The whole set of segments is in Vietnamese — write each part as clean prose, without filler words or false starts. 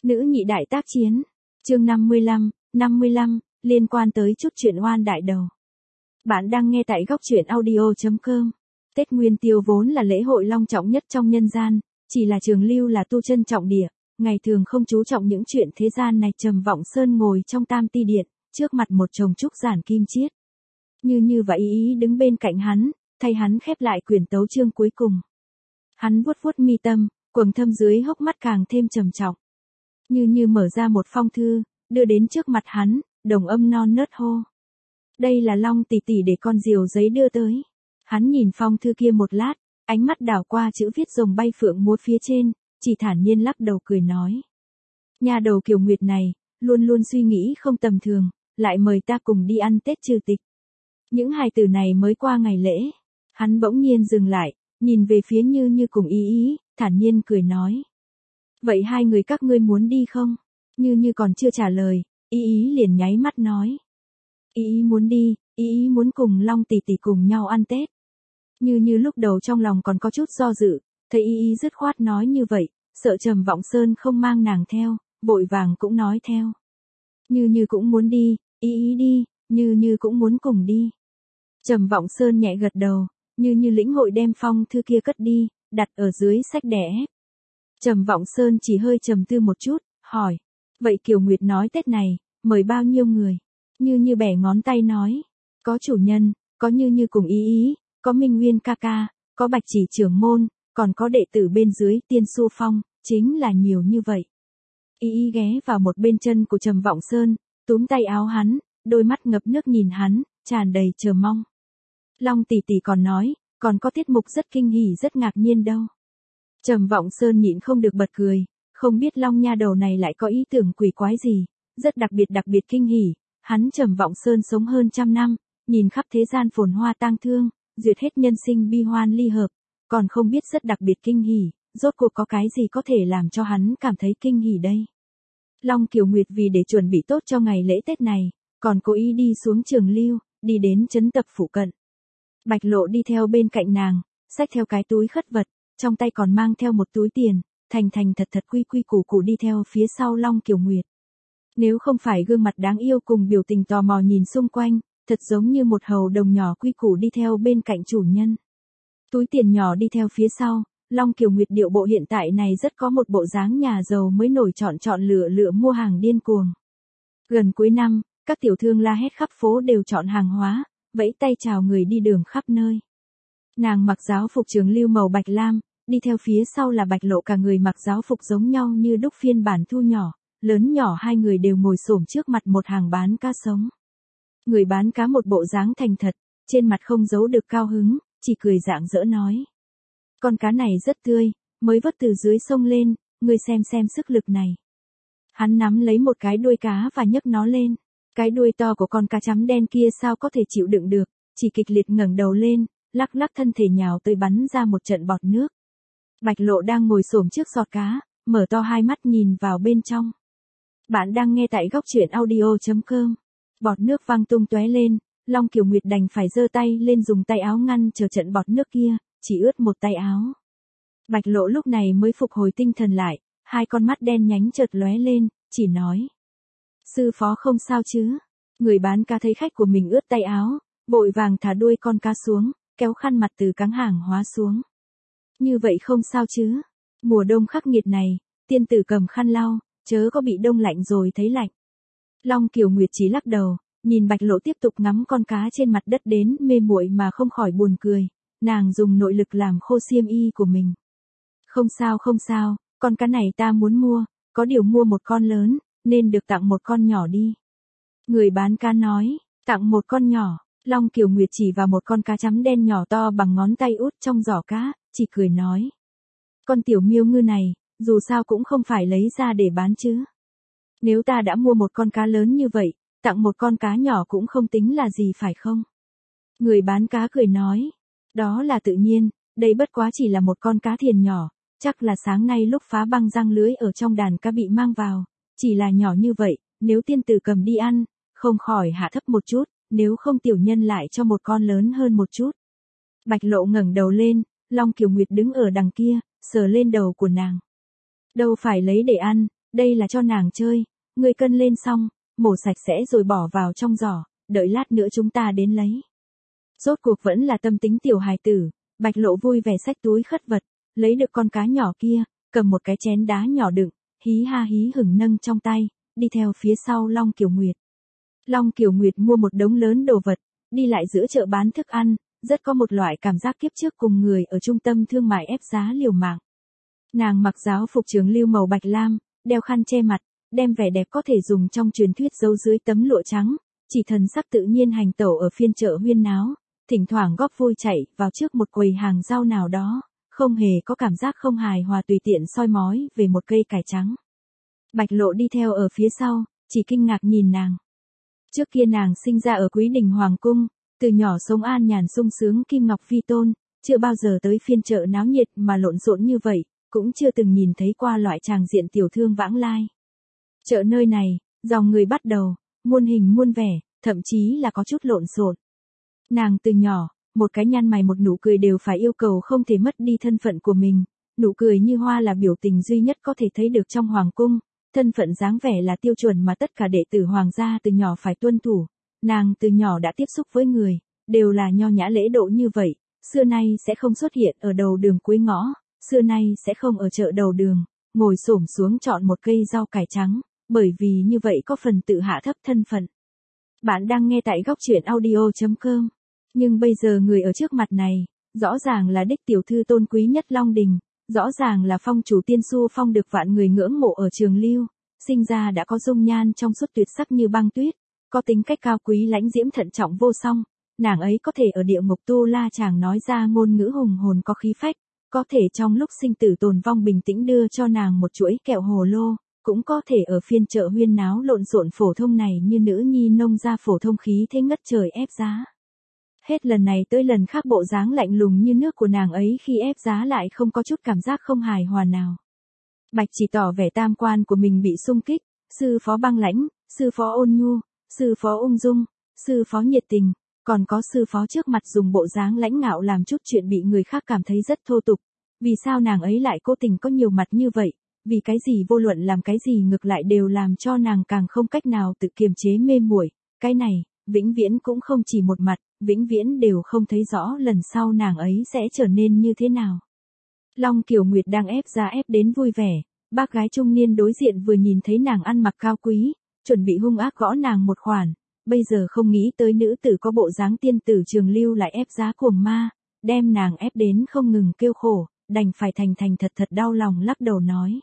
Nữ nhị đại tác chiến. Chương 55, liên quan tới chút chuyện oan đại đầu. Bạn đang nghe tại góc truyện audio.com. Tết Nguyên Tiêu vốn là lễ hội long trọng nhất trong nhân gian, chỉ là Trường Lưu là tu chân trọng địa, ngày thường không chú trọng những chuyện thế gian này. Trầm Vọng Sơn ngồi trong Tam Ti Điện, trước mặt một chồng trúc giản kim chiết. Như vậy ý đứng bên cạnh hắn, thay hắn khép lại quyển tấu chương cuối cùng. Hắn vuốt vuốt mi tâm, quầng thâm dưới hốc mắt càng thêm trầm trọng. Như mở ra một phong thư, đưa đến trước mặt hắn, đồng âm non nớt hô. Đây là Long tỷ tỷ để con diều giấy đưa tới. Hắn nhìn phong thư kia một lát, ánh mắt đảo qua chữ viết rồng bay phượng múa phía trên, chỉ thản nhiên lắc đầu cười nói. Nhà đầu Kiều Nguyệt này, luôn luôn suy nghĩ không tầm thường, lại mời ta cùng đi ăn Tết trừ tịch. Những hài tử này mới qua ngày lễ. Hắn bỗng nhiên dừng lại, nhìn về phía Như cùng Ý, thản nhiên cười nói. Vậy hai người các ngươi muốn đi không? Như còn chưa trả lời, Ý liền nháy mắt nói. Ý muốn đi, Ý muốn cùng Long tỷ tỷ cùng nhau ăn Tết. Như lúc đầu trong lòng còn có chút do dự, thấy Ý dứt khoát nói như vậy, sợ Trầm Vọng Sơn không mang nàng theo, vội vàng cũng nói theo. Như cũng muốn đi, Ý đi, Như cũng muốn cùng đi. Trầm Vọng Sơn nhẹ gật đầu, Như lĩnh hội đem phong thư kia cất đi, đặt ở dưới sách đẻ. Trầm Vọng Sơn chỉ hơi trầm tư một chút, hỏi. Vậy Kiều Nguyệt nói Tết này, mời bao nhiêu người? Như bẻ ngón tay nói. Có chủ nhân, có Như cùng Ý, có Minh Nguyên ca ca, có Bạch Chỉ trưởng môn, còn có đệ tử bên dưới Tiên Su Phong, chính là nhiều như vậy. Ý ghé vào một bên chân của Trầm Vọng Sơn, túm tay áo hắn, đôi mắt ngập nước nhìn hắn, tràn đầy chờ mong. Long tỷ tỷ còn nói, còn có tiết mục rất kinh hỉ rất ngạc nhiên đâu. Trầm Vọng Sơn nhịn không được bật cười, không biết Long nha đầu này lại có ý tưởng quỷ quái gì, rất đặc biệt kinh hỉ. Hắn Trầm Vọng Sơn sống hơn 100 năm, nhìn khắp thế gian phồn hoa tang thương, duyệt hết nhân sinh bi hoan ly hợp, còn không biết rất đặc biệt kinh hỉ, rốt cuộc có cái gì có thể làm cho hắn cảm thấy kinh hỉ đây. Long Kiều Nguyệt vì để chuẩn bị tốt cho ngày lễ Tết này, còn cố ý đi xuống Trường Lưu, đi đến trấn tập phụ cận. Bạch Lộ đi theo bên cạnh nàng, xách theo cái túi khất vật, trong tay còn mang theo một túi tiền, thành thật quy củ đi theo phía sau Long Kiều Nguyệt. Nếu không phải gương mặt đáng yêu cùng biểu tình tò mò nhìn xung quanh, thật giống như một hầu đồng nhỏ quy củ đi theo bên cạnh chủ nhân. Túi tiền nhỏ đi theo phía sau, Long Kiều Nguyệt điệu bộ hiện tại này rất có một bộ dáng nhà giàu mới nổi chọn lựa mua hàng điên cuồng. Gần cuối năm, các tiểu thương la hét khắp phố đều chọn hàng hóa, vẫy tay chào người đi đường khắp nơi. Nàng mặc giáo phục Trường Lưu màu bạch lam, đi theo phía sau là Bạch Lộ, cả người mặc giáo phục giống nhau như đúc phiên bản thu nhỏ, lớn nhỏ hai người đều ngồi xổm trước mặt một hàng bán cá sống. Người bán cá một bộ dáng thành thật, trên mặt không giấu được cao hứng, chỉ cười rạng rỡ nói. Con cá này rất tươi, mới vớt từ dưới sông lên, ngươi xem sức lực này. Hắn nắm lấy một cái đuôi cá và nhấc nó lên. Cái đuôi to của con cá chấm đen kia sao có thể chịu đựng được, chỉ kịch liệt ngẩng đầu lên, lắc thân thể nhào tới bắn ra một trận bọt nước. Bạch Lộ đang ngồi xổm trước giọt cá, mở to hai mắt nhìn vào bên trong. Bạn đang nghe tại góc truyện audio.com. Bọt nước văng tung tóe lên, Long Kiều Nguyệt đành phải giơ tay lên dùng tay áo ngăn chờ trận bọt nước kia, chỉ ướt một tay áo. Bạch Lộ lúc này mới phục hồi tinh thần lại, hai con mắt đen nhánh chợt lóe lên, chỉ nói. Sư phó không sao chứ? Người bán cá thấy khách của mình ướt tay áo, vội vàng thả đuôi con cá xuống, kéo khăn mặt từ cáng hàng hóa xuống. Như vậy không sao chứ? Mùa đông khắc nghiệt này, tiên tử cầm khăn lau, chớ có bị đông lạnh rồi thấy lạnh. Long Kiều Nguyệt chỉ lắc đầu, nhìn Bạch Lộ tiếp tục ngắm con cá trên mặt đất đến mê muội mà không khỏi buồn cười, nàng dùng nội lực làm khô xiêm y của mình. Không sao, con cá này ta muốn mua, có điều mua một con lớn, nên được tặng một con nhỏ đi. Người bán cá nói, tặng một con nhỏ. Long Kiều Nguyệt chỉ vào một con cá chấm đen nhỏ to bằng ngón tay út trong giỏ cá, chỉ cười nói. Con tiểu miêu ngư này, dù sao cũng không phải lấy ra để bán chứ. Nếu ta đã mua một con cá lớn như vậy, tặng một con cá nhỏ cũng không tính là gì phải không? Người bán cá cười nói. Đó là tự nhiên, đây bất quá chỉ là một con cá thiền nhỏ, chắc là sáng nay lúc phá băng răng lưới ở trong đàn cá bị mang vào, chỉ là nhỏ như vậy, nếu tiên tử cầm đi ăn, không khỏi hạ thấp một chút, nếu không tiểu nhân lại cho một con lớn hơn một chút. Bạch Lộ ngẩng đầu lên, Long Kiều Nguyệt đứng ở đằng kia, sờ lên đầu của nàng. Đâu phải lấy để ăn, đây là cho nàng chơi, ngươi cân lên xong, mổ sạch sẽ rồi bỏ vào trong giỏ, đợi lát nữa chúng ta đến lấy. Rốt cuộc vẫn là tâm tính tiểu hài tử, Bạch Lộ vui vẻ xách túi khất vật, lấy được con cá nhỏ kia, cầm một cái chén đá nhỏ đựng, hí ha hí hửng nâng trong tay, đi theo phía sau Long Kiều Nguyệt. Long Kiều Nguyệt mua một đống lớn đồ vật, đi lại giữa chợ bán thức ăn, rất có một loại cảm giác kiếp trước cùng người ở trung tâm thương mại ép giá liều mạng. Nàng mặc giáo phục trường lưu màu bạch lam, đeo khăn che mặt, đem vẻ đẹp có thể dùng trong truyền thuyết giấu dưới tấm lụa trắng, chỉ thần sắc tự nhiên hành tẩu ở phiên chợ huyên náo, thỉnh thoảng góp vui chạy vào trước một quầy hàng rau nào đó, không hề có cảm giác không hài hòa tùy tiện soi mói về một cây cải trắng. Bạch Lộ đi theo ở phía sau, chỉ kinh ngạc nhìn nàng. Trước kia nàng sinh ra ở Quý Đình Hoàng Cung, từ nhỏ sống an nhàn sung sướng kim ngọc phi tôn, chưa bao giờ tới phiên chợ náo nhiệt mà lộn xộn như vậy, cũng chưa từng nhìn thấy qua loại tràng diện tiểu thương vãng lai. Chợ nơi này, dòng người bắt đầu, muôn hình muôn vẻ, thậm chí là có chút lộn xộn. Nàng từ nhỏ, một cái nhăn mày một nụ cười đều phải yêu cầu không thể mất đi thân phận của mình, nụ cười như hoa là biểu tình duy nhất có thể thấy được trong hoàng cung, thân phận dáng vẻ là tiêu chuẩn mà tất cả đệ tử hoàng gia từ nhỏ phải tuân thủ. Nàng từ nhỏ đã tiếp xúc với người, đều là nho nhã lễ độ như vậy, xưa nay sẽ không xuất hiện ở đầu đường cuối ngõ, xưa nay sẽ không ở chợ đầu đường, ngồi xổm xuống chọn một cây rau cải trắng, bởi vì như vậy có phần tự hạ thấp thân phận. Bạn đang nghe tại góc truyện audio.com. Nhưng bây giờ người ở trước mặt này, rõ ràng là đích tiểu thư tôn quý nhất Long Đình, rõ ràng là phong chủ Tiên Xu Phong được vạn người ngưỡng mộ ở Trường Lưu, sinh ra đã có dung nhan trong suốt tuyệt sắc như băng tuyết, có tính cách cao quý lãnh diễm thận trọng vô song, nàng ấy có thể ở địa ngục tu la chàng nói ra ngôn ngữ hùng hồn có khí phách, có thể trong lúc sinh tử tồn vong bình tĩnh đưa cho nàng một chuỗi kẹo hồ lô, cũng có thể ở phiên chợ huyên náo lộn xộn phổ thông này như nữ nhi nông gia phổ thông khí thế ngất trời ép giá. Hết lần này tới lần khác bộ dáng lạnh lùng như nước của nàng ấy khi ép giá lại không có chút cảm giác không hài hòa nào. Bạch chỉ tỏ vẻ tam quan của mình bị xung kích, sư phó băng lãnh, sư phó ôn nhu, sư phó ung dung, sư phó nhiệt tình, còn có sư phó trước mặt dùng bộ dáng lãnh ngạo làm chút chuyện bị người khác cảm thấy rất thô tục. Vì sao nàng ấy lại cố tình có nhiều mặt như vậy? Vì cái gì vô luận làm cái gì ngược lại đều làm cho nàng càng không cách nào tự kiềm chế mê muội, cái này, vĩnh viễn cũng không chỉ một mặt, vĩnh viễn đều không thấy rõ lần sau nàng ấy sẽ trở nên như thế nào. Long Kiều Nguyệt đang ép giá ép đến vui vẻ, bác gái trung niên đối diện vừa nhìn thấy nàng ăn mặc cao quý, chuẩn bị hung ác gõ nàng một khoản, bây giờ không nghĩ tới nữ tử có bộ dáng tiên tử Trường Lưu lại ép giá cuồng ma, đem nàng ép đến không ngừng kêu khổ, đành phải thành thành thật thật đau lòng lắc đầu nói.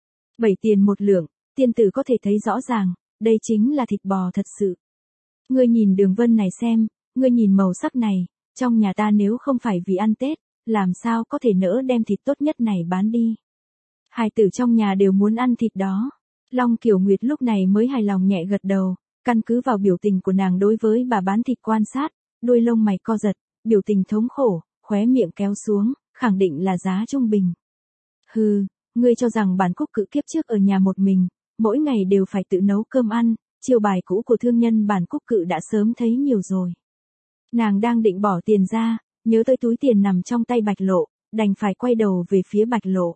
7 tiền một lượng, tiên tử có thể thấy rõ ràng, đây chính là thịt bò thật sự. Ngươi nhìn đường vân này xem, ngươi nhìn màu sắc này, trong nhà ta nếu không phải vì ăn Tết, làm sao có thể nỡ đem thịt tốt nhất này bán đi. Hài tử trong nhà đều muốn ăn thịt đó. Long Kiều Nguyệt lúc này mới hài lòng nhẹ gật đầu, căn cứ vào biểu tình của nàng đối với bà bán thịt quan sát, đuôi lông mày co giật, biểu tình thống khổ, khóe miệng kéo xuống, khẳng định là giá trung bình. Hừ, ngươi cho rằng bản Cúc Cự kiếp trước ở nhà một mình, mỗi ngày đều phải tự nấu cơm ăn, chiêu bài cũ của thương nhân bản Cúc Cự đã sớm thấy nhiều rồi. Nàng đang định bỏ tiền ra, nhớ tới túi tiền nằm trong tay Bạch Lộ, đành phải quay đầu về phía Bạch Lộ.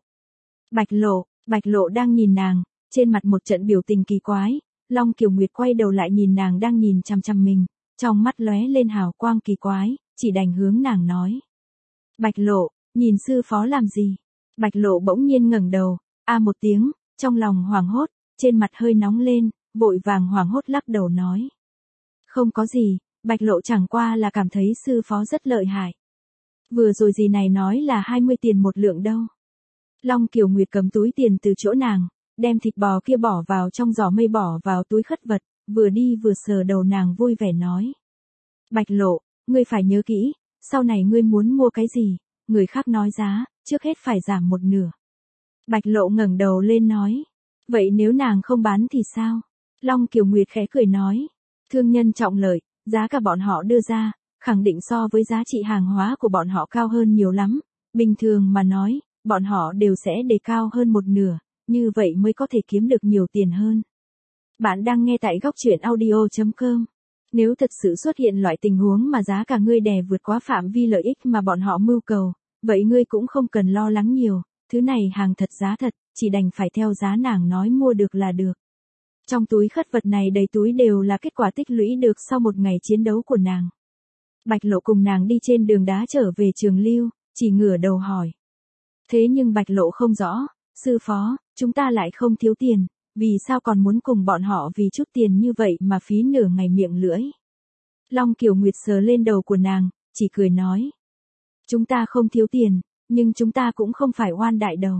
Bạch Lộ đang nhìn nàng, trên mặt một trận biểu tình kỳ quái, Long Kiều Nguyệt quay đầu lại nhìn nàng đang nhìn chằm chằm mình, trong mắt lóe lên hào quang kỳ quái, chỉ đành hướng nàng nói. Bạch Lộ, nhìn sư phó làm gì? Bạch Lộ bỗng nhiên ngẩng đầu, a một tiếng, trong lòng hoảng hốt, trên mặt hơi nóng lên, vội vàng hoảng hốt lắc đầu nói. Không có gì, Bạch Lộ chẳng qua là cảm thấy sư phó rất lợi hại. Vừa rồi gì này nói là 20 tiền một lượng đâu. Long Kiều Nguyệt cầm túi tiền từ chỗ nàng, đem thịt bò kia bỏ vào trong giỏ mây bỏ vào túi khất vật, vừa đi vừa sờ đầu nàng vui vẻ nói. Bạch Lộ, ngươi phải nhớ kỹ, sau này ngươi muốn mua cái gì, người khác nói giá, trước hết phải giảm một nửa. Bạch Lộ ngẩng đầu lên nói. Vậy nếu nàng không bán thì sao? Long Kiều Nguyệt khẽ cười nói. Thương nhân trọng lợi, giá cả bọn họ đưa ra, khẳng định so với giá trị hàng hóa của bọn họ cao hơn nhiều lắm. Bình thường mà nói, bọn họ đều sẽ đề cao hơn một nửa, như vậy mới có thể kiếm được nhiều tiền hơn. Bạn đang nghe tại góc truyện audio.com. Nếu thật sự xuất hiện loại tình huống mà giá cả ngươi đè vượt quá phạm vi lợi ích mà bọn họ mưu cầu, vậy ngươi cũng không cần lo lắng nhiều, thứ này hàng thật giá thật, chỉ đành phải theo giá nàng nói mua được là được. Trong túi khất vật này đầy túi đều là kết quả tích lũy được sau một ngày chiến đấu của nàng. Bạch Lộ cùng nàng đi trên đường đá trở về Trường Lưu, chỉ ngửa đầu hỏi. Thế nhưng Bạch Lộ không rõ, sư phó, chúng ta lại không thiếu tiền, vì sao còn muốn cùng bọn họ vì chút tiền như vậy mà phí nửa ngày miệng lưỡi. Long Kiều Nguyệt sờ lên đầu của nàng, chỉ cười nói. Chúng ta không thiếu tiền, nhưng chúng ta cũng không phải oan đại đầu.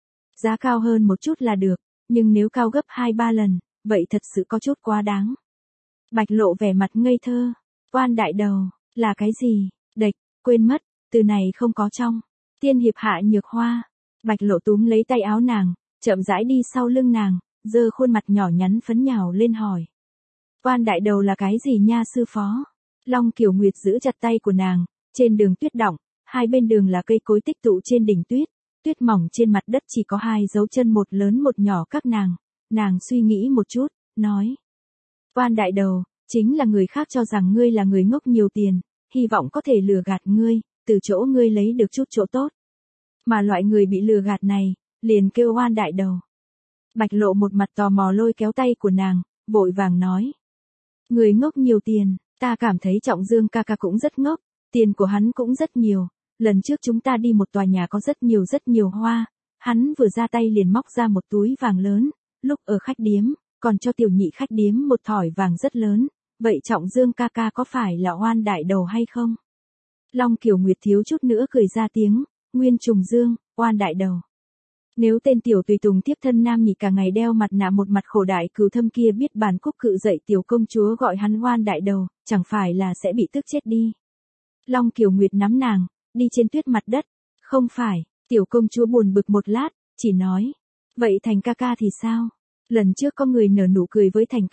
Giá cao hơn một chút là được, nhưng nếu cao gấp 2-3 lần, vậy thật sự có chút quá đáng. Bạch Lộ vẻ mặt ngây thơ, oan đại đầu, là cái gì? Đệch, quên mất, từ này không có trong. Tiên hiệp Hạ Nhược Hoa. Bạch Lộ túm lấy tay áo nàng, chậm rãi đi sau lưng nàng, giơ khuôn mặt nhỏ nhắn phấn nhào lên hỏi. Oan đại đầu là cái gì nha sư phó? Long Kiều Nguyệt giữ chặt tay của nàng, trên đường tuyết đọng, hai bên đường là cây cối tích tụ trên đỉnh tuyết, tuyết mỏng trên mặt đất chỉ có 2 dấu chân, một lớn một nhỏ các nàng suy nghĩ một chút, nói. Oan đại đầu, chính là người khác cho rằng ngươi là người ngốc nhiều tiền, hy vọng có thể lừa gạt ngươi, từ chỗ ngươi lấy được chút chỗ tốt. Mà loại người bị lừa gạt này, liền kêu oan đại đầu. Bạch Lộ một mặt tò mò lôi kéo tay của nàng, vội vàng nói. Người ngốc nhiều tiền, ta cảm thấy Trọng Dương ca ca cũng rất ngốc, tiền của hắn cũng rất nhiều. Lần trước chúng ta đi một tòa nhà có rất nhiều hoa, hắn vừa ra tay liền móc ra một túi vàng lớn, lúc ở khách điếm, còn cho tiểu nhị khách điếm một thỏi vàng rất lớn, vậy Trọng Dương ca ca có phải là oan đại đầu hay không? Long Kiều Nguyệt thiếu chút nữa cười ra tiếng, Nguyên Trùng Dương, oan đại đầu. Nếu tên tiểu tùy tùng tiếp thân nam nhị cả ngày đeo mặt nạ một mặt khổ đại cừu thâm kia biết bản Cúc Cự dạy tiểu công chúa gọi hắn oan đại đầu, chẳng phải là sẽ bị tức chết đi. Long Kiều Nguyệt nắm nàng, đi trên tuyết mặt đất. Không phải, tiểu công chúa buồn bực một lát, chỉ nói. Vậy Thành ca ca thì sao? Lần trước có người nở nụ cười với Thành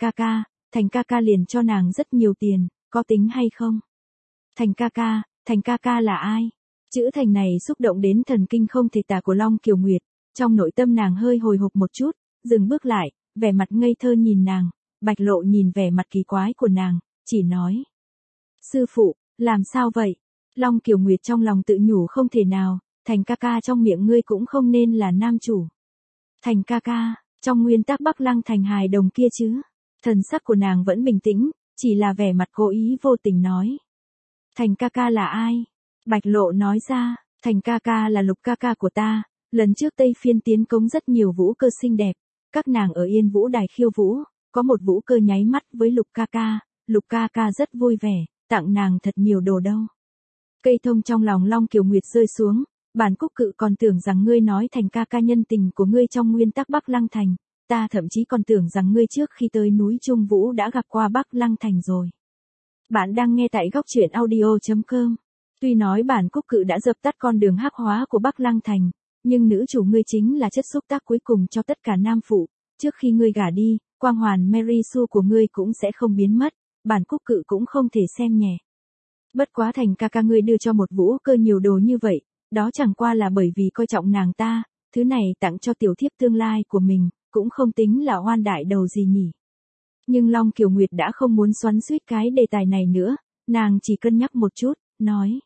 ca ca liền cho nàng rất nhiều tiền, có tính hay không? Thành ca ca là ai? Chữ Thành này xúc động đến thần kinh không thể tả của Long Kiều Nguyệt, trong nội tâm nàng hơi hồi hộp một chút, dừng bước lại, vẻ mặt ngây thơ nhìn nàng, Bạch Lộ nhìn vẻ mặt kỳ quái của nàng, chỉ nói. Sư phụ, làm sao vậy? Long Kiều Nguyệt trong lòng tự nhủ không thể nào, Thành ca ca trong miệng ngươi cũng không nên là nam chủ. Thành ca ca, trong nguyên tắc Bắc Lăng Thành hài đồng kia chứ. Thần sắc của nàng vẫn bình tĩnh, chỉ là vẻ mặt cố ý vô tình nói. Thành ca ca là ai? Bạch Lộ nói ra, Thành ca ca là Lục ca ca của ta, lần trước Tây Phiên tiến cống rất nhiều vũ cơ xinh đẹp, các nàng ở Yên Vũ Đài khiêu vũ, có một vũ cơ nháy mắt với Lục ca ca rất vui vẻ, tặng nàng thật nhiều đồ đâu. Cây thông trong lòng Long Kiều Nguyệt rơi xuống, bản Cúc Cự còn tưởng rằng ngươi nói Thành ca ca nhân tình của ngươi trong nguyên tắc Bắc Lăng Thành, ta thậm chí còn tưởng rằng ngươi trước khi tới núi Trung Vũ đã gặp qua Bắc Lăng Thành rồi. Bạn đang nghe tại góc truyện audio.com. Tuy nói bản Cúc Cự đã dập tắt con đường hắc hóa của Bắc Lăng Thành, nhưng nữ chủ ngươi chính là chất xúc tác cuối cùng cho tất cả nam phụ, trước khi ngươi gả đi, quang hoàn Mary Sue của ngươi cũng sẽ không biến mất, bản Cúc Cự cũng không thể xem nhẹ. Bất quá Thành ca ca ngươi đưa cho một vũ cơ nhiều đồ như vậy, đó chẳng qua là bởi vì coi trọng nàng ta, thứ này tặng cho tiểu thiếp tương lai của mình, cũng không tính là oan đại đầu gì nhỉ. Nhưng Long Kiều Nguyệt đã không muốn xoắn xuýt cái đề tài này nữa, nàng chỉ cân nhắc một chút, nói.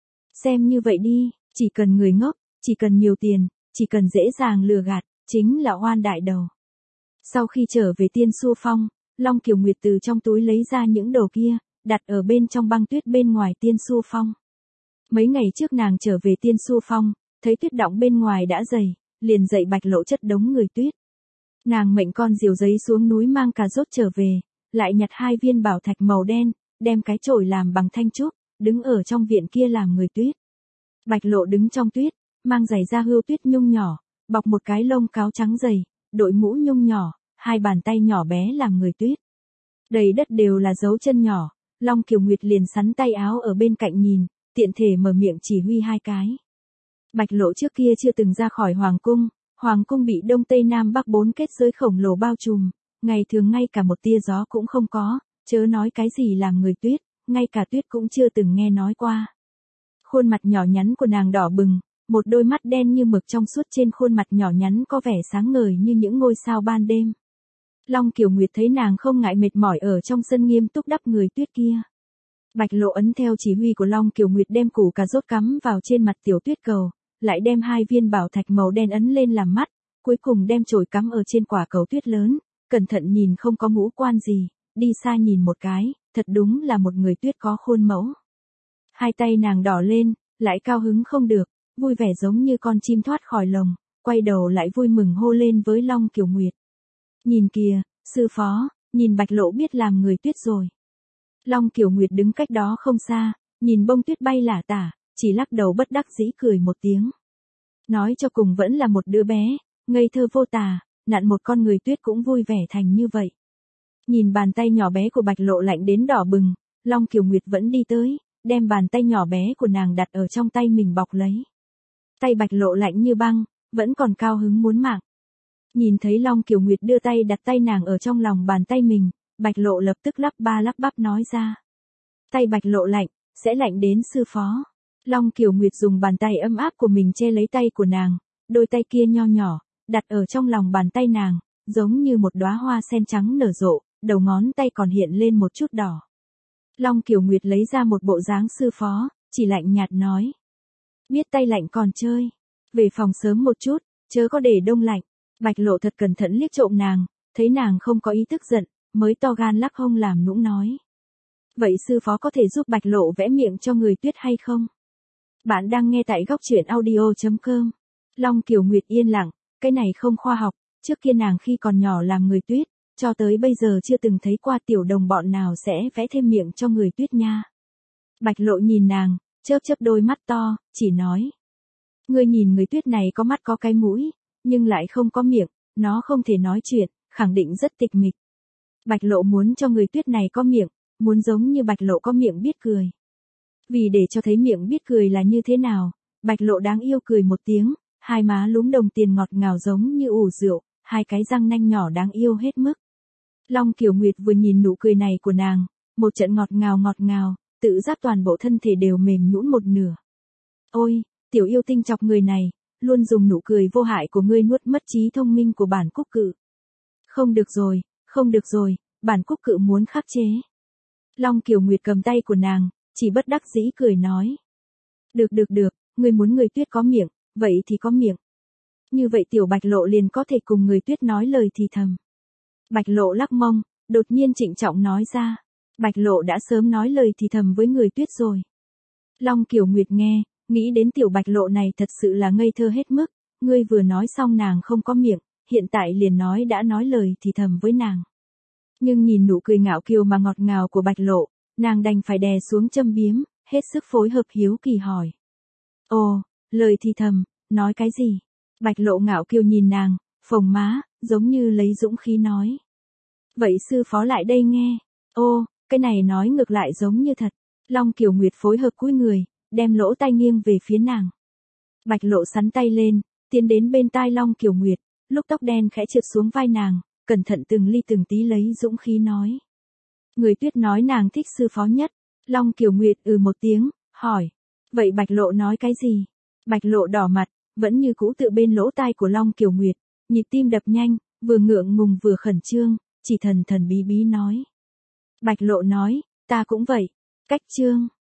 Xem như vậy đi, chỉ cần người ngốc, chỉ cần nhiều tiền, chỉ cần dễ dàng lừa gạt, chính là oan đại đầu. Sau khi trở về Tiên Xu Phong, Long Kiều Nguyệt từ trong túi lấy ra những đồ kia, đặt ở bên trong băng tuyết bên ngoài Tiên Xu Phong. Mấy ngày trước nàng trở về Tiên Xu Phong, thấy tuyết đọng bên ngoài đã dày, liền dậy Bạch Lộ chất đống người tuyết. Nàng mệnh con diều giấy xuống núi mang cà rốt trở về, lại nhặt 2 viên bảo thạch màu đen, đem cái chổi làm bằng thanh trúc, đứng ở trong viện kia làm người tuyết. Bạch Lộ đứng trong tuyết, mang giày da hươu tuyết nhung nhỏ, bọc một cái lông cáo trắng dày, đội mũ nhung nhỏ, 2 bàn tay nhỏ bé làm người tuyết. Đầy đất đều là dấu chân nhỏ, Long Kiều Nguyệt liền sắn tay áo ở bên cạnh nhìn, tiện thể mở miệng chỉ huy 2 cái. Bạch Lộ trước kia chưa từng ra khỏi Hoàng cung bị Đông Tây Nam Bắc 4 kết giới khổng lồ bao trùm, ngày thường ngay cả một tia gió cũng không có, chớ nói cái gì làm người tuyết, ngay cả tuyết cũng chưa từng nghe nói qua. Khuôn mặt nhỏ nhắn của nàng đỏ bừng, một đôi mắt đen như mực trong suốt trên khuôn mặt nhỏ nhắn có vẻ sáng ngời như những ngôi sao ban đêm. Long Kiều Nguyệt thấy nàng không ngại mệt mỏi ở trong sân nghiêm túc đắp người tuyết kia. Bạch Lộ ấn theo chỉ huy của Long Kiều Nguyệt đem củ cà rốt cắm vào trên mặt tiểu tuyết cầu, lại đem 2 viên bảo thạch màu đen ấn lên làm mắt, cuối cùng đem chổi cắm ở trên quả cầu tuyết lớn, cẩn thận nhìn không có ngũ quan gì, đi xa nhìn một cái, thật đúng là một người tuyết có khuôn mẫu. Hai tay nàng đỏ lên, lại cao hứng không được, vui vẻ giống như con chim thoát khỏi lồng, quay đầu lại vui mừng hô lên với Long Kiều Nguyệt. Nhìn kìa, sư phó, nhìn Bạch Lộ biết làm người tuyết rồi. Long Kiều Nguyệt đứng cách đó không xa, nhìn bông tuyết bay lả tả, chỉ lắc đầu bất đắc dĩ cười một tiếng. Nói cho cùng vẫn là một đứa bé, ngây thơ vô tà, nặn một con người tuyết cũng vui vẻ thành như vậy. Nhìn bàn tay nhỏ bé của Bạch Lộ lạnh đến đỏ bừng, Long Kiều Nguyệt vẫn đi tới, đem bàn tay nhỏ bé của nàng đặt ở trong tay mình bọc lấy. Tay Bạch Lộ lạnh như băng, vẫn còn cao hứng muốn mạng. Nhìn thấy Long Kiều Nguyệt đưa tay đặt tay nàng ở trong lòng bàn tay mình, Bạch Lộ lập tức lắp ba lắp bắp nói ra. Tay Bạch Lộ lạnh, sẽ lạnh đến sư phó. Long Kiều Nguyệt dùng bàn tay ấm áp của mình che lấy tay của nàng, đôi tay kia nho nhỏ, đặt ở trong lòng bàn tay nàng, giống như một đóa hoa sen trắng nở rộ, đầu ngón tay còn hiện lên một chút đỏ. Long Kiều Nguyệt lấy ra một bộ dáng sư phó, chỉ lạnh nhạt nói. Biết tay lạnh còn chơi. Về phòng sớm một chút, chớ có để đông lạnh. Bạch Lộ thật cẩn thận liếc trộm nàng, thấy nàng không có ý tức giận, mới to gan lắc hông làm nũng nói. Vậy sư phó có thể giúp Bạch Lộ vẽ miệng cho người tuyết hay không? Bạn đang nghe tại góc truyện audio.com. Long Kiều Nguyệt yên lặng, cái này không khoa học, trước kia nàng khi còn nhỏ làm người tuyết, cho tới bây giờ chưa từng thấy qua tiểu đồng bọn nào sẽ vẽ thêm miệng cho người tuyết nha. Bạch Lộ nhìn nàng, chớp chớp đôi mắt to, chỉ nói. Ngươi nhìn người tuyết này có mắt có cái mũi, nhưng lại không có miệng, nó không thể nói chuyện, khẳng định rất tịch mịch. Bạch Lộ muốn cho người tuyết này có miệng, muốn giống như Bạch Lộ có miệng biết cười. Vì để cho thấy miệng biết cười là như thế nào, Bạch Lộ đáng yêu cười một tiếng, hai má lúm đồng tiền ngọt ngào giống như ủ rượu, hai cái răng nanh nhỏ đáng yêu hết mức. Long Kiều Nguyệt vừa nhìn nụ cười này của nàng, một trận ngọt ngào, tự giác toàn bộ thân thể đều mềm nhũn một nửa. Ôi, tiểu yêu tinh chọc người này, luôn dùng nụ cười vô hại của ngươi nuốt mất trí thông minh của bản Cúc Cự. Không được rồi, bản Cúc Cự muốn khắc chế. Long Kiều Nguyệt cầm tay của nàng, chỉ bất đắc dĩ cười nói. Được, ngươi muốn người tuyết có miệng, vậy thì có miệng. Như vậy tiểu Bạch Lộ liền có thể cùng người tuyết nói lời thì thầm. Bạch Lộ lắc mông, đột nhiên trịnh trọng nói ra. Bạch Lộ đã sớm nói lời thì thầm với người tuyết rồi. Long Kiều Nguyệt nghe, nghĩ đến tiểu Bạch Lộ này thật sự là ngây thơ hết mức, ngươi vừa nói xong nàng không có miệng, hiện tại liền nói đã nói lời thì thầm với nàng. Nhưng nhìn nụ cười ngạo kiều mà ngọt ngào của Bạch Lộ, nàng đành phải đè xuống châm biếm, hết sức phối hợp hiếu kỳ hỏi. Ồ, lời thì thầm, nói cái gì? Bạch Lộ ngạo kiều nhìn nàng, phồng má, giống như lấy dũng khí nói. Vậy sư phó lại đây nghe. Ô, cái này nói ngược lại giống như thật. Long Kiều Nguyệt phối hợp cúi người, đem lỗ tai nghiêng về phía nàng. Bạch Lộ sắn tay lên, tiến đến bên tai Long Kiều Nguyệt, lúc tóc đen khẽ trượt xuống vai nàng, cẩn thận từng ly từng tí lấy dũng khí nói. Người tuyết nói nàng thích sư phó nhất. Long Kiều Nguyệt một tiếng, hỏi. Vậy Bạch Lộ nói cái gì? Bạch Lộ đỏ mặt, vẫn như cũ tựa bên lỗ tai của Long Kiều Nguyệt, nhịp tim đập nhanh, vừa ngượng ngùng vừa khẩn trương, chỉ thần thần bí bí nói. Bạch Lộ nói, ta cũng vậy. Cách chương.